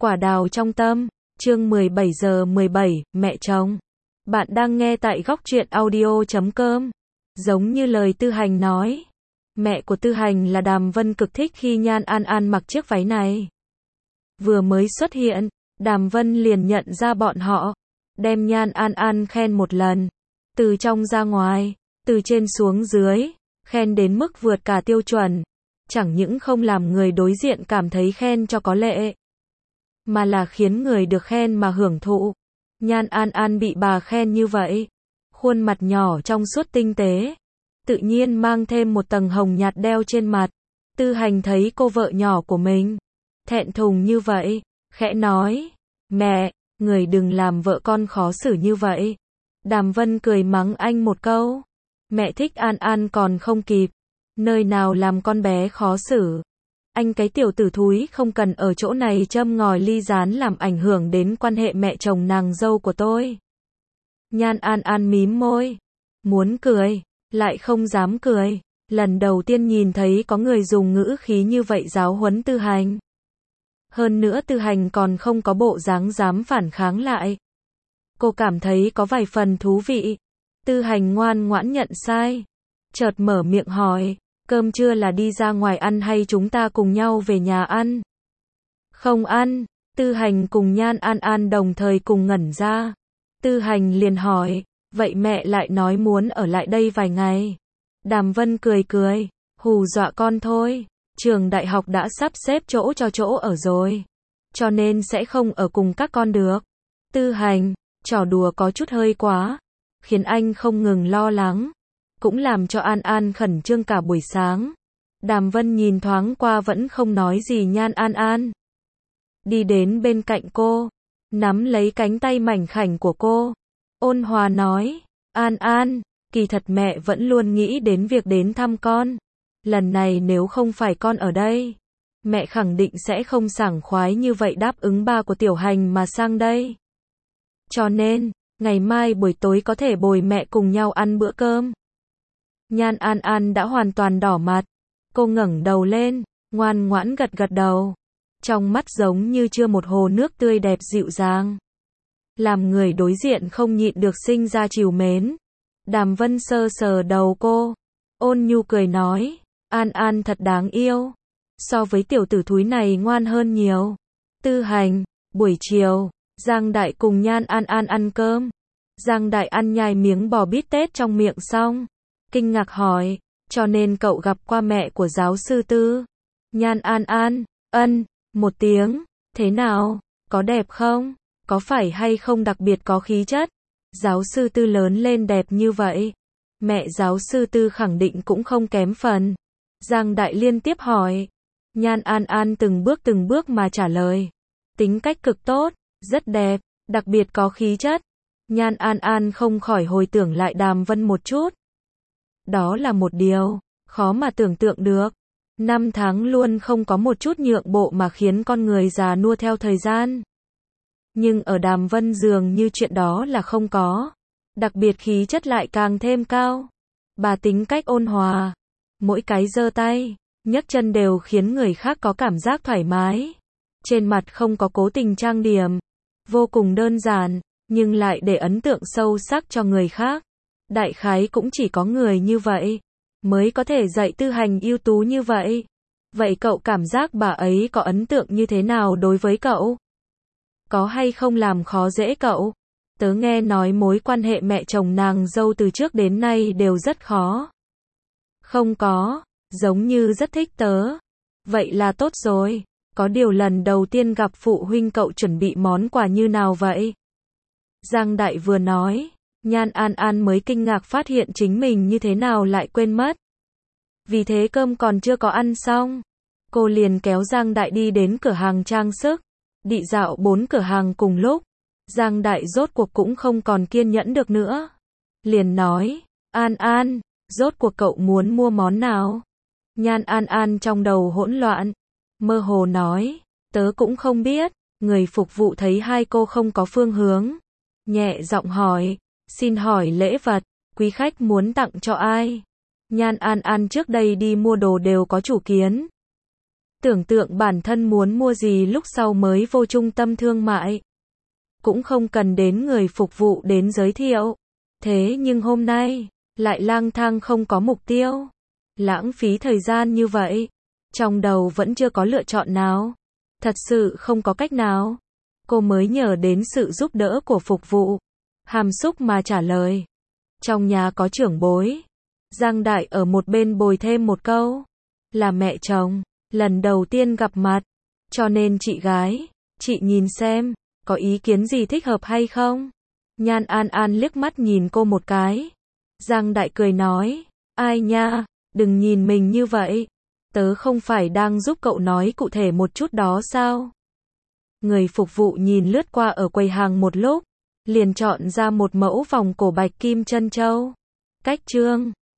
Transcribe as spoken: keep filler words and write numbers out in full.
Quả đào trong tâm, chương mười bảy giờ mười bảy, mẹ chồng. Bạn đang nghe tại góc truyện audio chấm com. Giống như lời Tư Hành nói, mẹ của Tư Hành là Đàm Vân cực thích khi Nhan An An mặc chiếc váy này. Vừa mới xuất hiện, Đàm Vân liền nhận ra bọn họ, đem Nhan An An khen một lần, từ trong ra ngoài, từ trên xuống dưới, khen đến mức vượt cả tiêu chuẩn, chẳng những không làm người đối diện cảm thấy khen cho có lệ, mà là khiến người được khen mà hưởng thụ. Nhan An An bị bà khen như vậy, khuôn mặt nhỏ trong suốt tinh tế, tự nhiên mang thêm một tầng hồng nhạt đeo trên mặt. Tư Hành thấy cô vợ nhỏ của mình thẹn thùng như vậy, khẽ nói, mẹ, người đừng làm vợ con khó xử như vậy. Đàm Vân cười mắng anh một câu, mẹ thích An An còn không kịp, nơi nào làm con bé khó xử. Anh cái tiểu tử thúi không cần ở chỗ này châm ngòi ly gián làm ảnh hưởng đến quan hệ mẹ chồng nàng dâu của tôi. Nhan An An mím môi, muốn cười, lại không dám cười. Lần đầu tiên nhìn thấy có người dùng ngữ khí như vậy giáo huấn Tư Hành. Hơn nữa Tư Hành còn không có bộ dáng dám phản kháng lại. Cô cảm thấy có vài phần thú vị. Tư Hành ngoan ngoãn nhận sai, chợt mở miệng hỏi, cơm trưa là đi ra ngoài ăn hay chúng ta cùng nhau về nhà ăn? Không ăn. Tư Hành cùng Nhan An An đồng thời cùng ngẩn ra. Tư Hành liền hỏi, vậy mẹ lại nói muốn ở lại đây vài ngày? Đàm Vân cười cười, hù dọa con thôi, trường đại học đã sắp xếp chỗ cho chỗ ở rồi, cho nên sẽ không ở cùng các con được. Tư Hành, trò đùa có chút hơi quá, khiến anh không ngừng lo lắng, cũng làm cho An An khẩn trương cả buổi sáng. Đàm Vân nhìn thoáng qua vẫn không nói gì Nhan An An, đi đến bên cạnh cô, nắm lấy cánh tay mảnh khảnh của cô, ôn hòa nói, An An, kỳ thật mẹ vẫn luôn nghĩ đến việc đến thăm con. Lần này nếu không phải con ở đây, mẹ khẳng định sẽ không sảng khoái như vậy đáp ứng ba của Tiểu Hành mà sang đây. Cho nên, ngày mai buổi tối có thể bồi mẹ cùng nhau ăn bữa cơm. Nhan An An đã hoàn toàn đỏ mặt, cô ngẩng đầu lên, ngoan ngoãn gật gật đầu, trong mắt giống như chưa một hồ nước tươi đẹp dịu dàng, làm người đối diện không nhịn được sinh ra trìu mến. Đàm Vân sơ sờ đầu cô, ôn nhu cười nói, An An thật đáng yêu, so với tiểu tử thúi này ngoan hơn nhiều. Tư Hành, buổi chiều, Giang Đại cùng Nhan An An ăn cơm. Giang Đại ăn nhai miếng bò bít tết trong miệng xong, kinh ngạc hỏi, cho nên cậu gặp qua mẹ của giáo sư Tư? Nhan An An, ân, một tiếng, thế nào, có đẹp không? Có phải hay không đặc biệt có khí chất? Giáo sư Tư lớn lên đẹp như vậy, mẹ giáo sư Tư khẳng định cũng không kém phần. Giang Đại liên tiếp hỏi. Nhan An An từng bước từng bước mà trả lời, tính cách cực tốt, rất đẹp, đặc biệt có khí chất. Nhan An An không khỏi hồi tưởng lại Đàm Vân một chút. Đó là một điều khó mà tưởng tượng được. Năm tháng luôn không có một chút nhượng bộ mà khiến con người già nua theo thời gian. Nhưng ở Đàm Vân dường như chuyện đó là không có. Đặc biệt khí chất lại càng thêm cao. Bà tính cách ôn hòa, mỗi cái giơ tay, nhấc chân đều khiến người khác có cảm giác thoải mái. Trên mặt không có cố tình trang điểm, vô cùng đơn giản, nhưng lại để ấn tượng sâu sắc cho người khác. Đại khái cũng chỉ có người như vậy mới có thể dạy Tư Hành ưu tú như vậy. Vậy cậu cảm giác bà ấy có ấn tượng như thế nào đối với cậu? Có hay không làm khó dễ cậu? Tớ nghe nói mối quan hệ mẹ chồng nàng dâu từ trước đến nay đều rất khó. Không có, giống như rất thích tớ. Vậy là tốt rồi. Có điều lần đầu tiên gặp phụ huynh cậu chuẩn bị món quà như nào vậy? Giang Đại vừa nói, Nhan An An mới kinh ngạc phát hiện chính mình như thế nào lại quên mất. Vì thế cơm còn chưa có ăn xong, cô liền kéo Giang Đại đi đến cửa hàng trang sức, đi dạo bốn cửa hàng cùng lúc. Giang Đại rốt cuộc cũng không còn kiên nhẫn được nữa, liền nói, An An, rốt cuộc cậu muốn mua món nào? Nhan An An trong đầu hỗn loạn, mơ hồ nói, tớ cũng không biết. Người phục vụ thấy hai cô không có phương hướng, nhẹ giọng hỏi, xin hỏi lễ vật, quý khách muốn tặng cho ai? Nhan An An trước đây đi mua đồ đều có chủ kiến. Tưởng tượng bản thân muốn mua gì lúc sau mới vô trung tâm thương mại. Cũng không cần đến người phục vụ đến giới thiệu. Thế nhưng hôm nay, lại lang thang không có mục tiêu. Lãng phí thời gian như vậy. Trong đầu vẫn chưa có lựa chọn nào. Thật sự không có cách nào. Cô mới nhờ đến sự giúp đỡ của phục vụ. Hàm xúc mà trả lời. Trong nhà có trưởng bối. Giang Đại ở một bên bồi thêm một câu. Là mẹ chồng. Lần đầu tiên gặp mặt. Cho nên chị gái, chị nhìn xem, có ý kiến gì thích hợp hay không? Nhan An An liếc mắt nhìn cô một cái. Giang Đại cười nói, ai nha, đừng nhìn mình như vậy. Tớ không phải đang giúp cậu nói cụ thể một chút đó sao? Người phục vụ nhìn lướt qua ở quầy hàng một lúc, liền chọn ra một mẫu vòng cổ bạch kim chân châu. Cách trương.